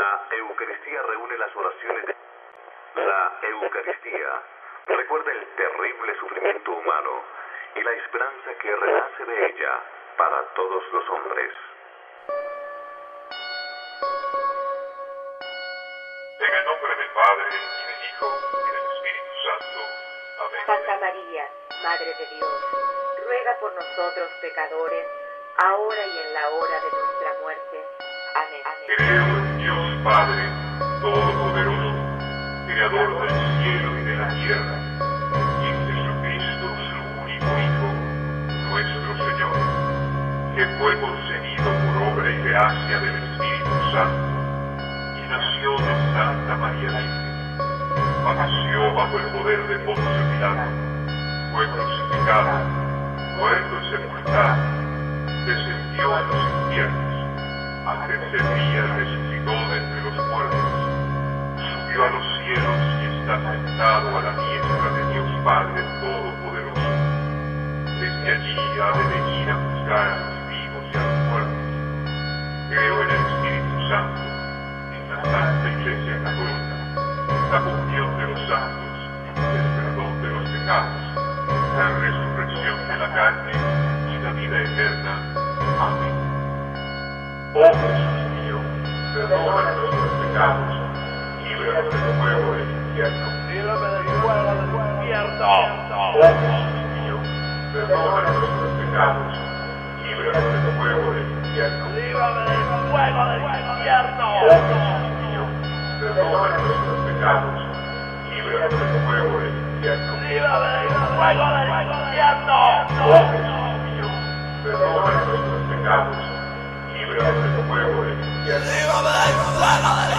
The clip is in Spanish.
La Eucaristía reúne las oraciones de... La Eucaristía recuerda el terrible sufrimiento humano y la esperanza que renace de ella para todos los hombres. En el nombre del Padre, y del Hijo, y del Espíritu Santo. Amén. Santa María, Madre de Dios, ruega por nosotros pecadores, ahora y en la hora de nuestra muerte. Amén. Creo en Dios Padre, Todopoderoso, Creador del cielo y de la tierra, y en Jesucristo, su único Hijo, nuestro Señor, que fue concebido por obra y gracia del Espíritu Santo, y nació de Santa María Virgen, padeció bajo el poder de Poncio Pilato, fue crucificado, muerto y sepultado, descendió a los infiernos, al tercer día resucitó de entre los muertos, subió a los cielos y está sentado a la diestra de Dios Padre Todopoderoso. Desde allí ha de venir a juzgar a los vivos y a los muertos. Creo en el Espíritu Santo, en la Santa Iglesia Católica, la comunión de los santos, el perdón de los pecados, la resurrección de la carne y la vida eterna. Amén. Oh Jesús mío, perdona nuestros pecados, líbranos del fuego del infierno. Líbrame del fuego del infierno. Oh Jesús mío, perdona nuestros pecados, líbranos del fuego del infierno. Líbrame del fuego del infierno. Oh Jesús mío, perdona nuestros pecados, líbranos del fuego del infierno. Líbrame del fuego del infierno. Oh Jesús mío, perdona nuestros pecados, líbranos del fuego del infierno. Líbrame del fuego del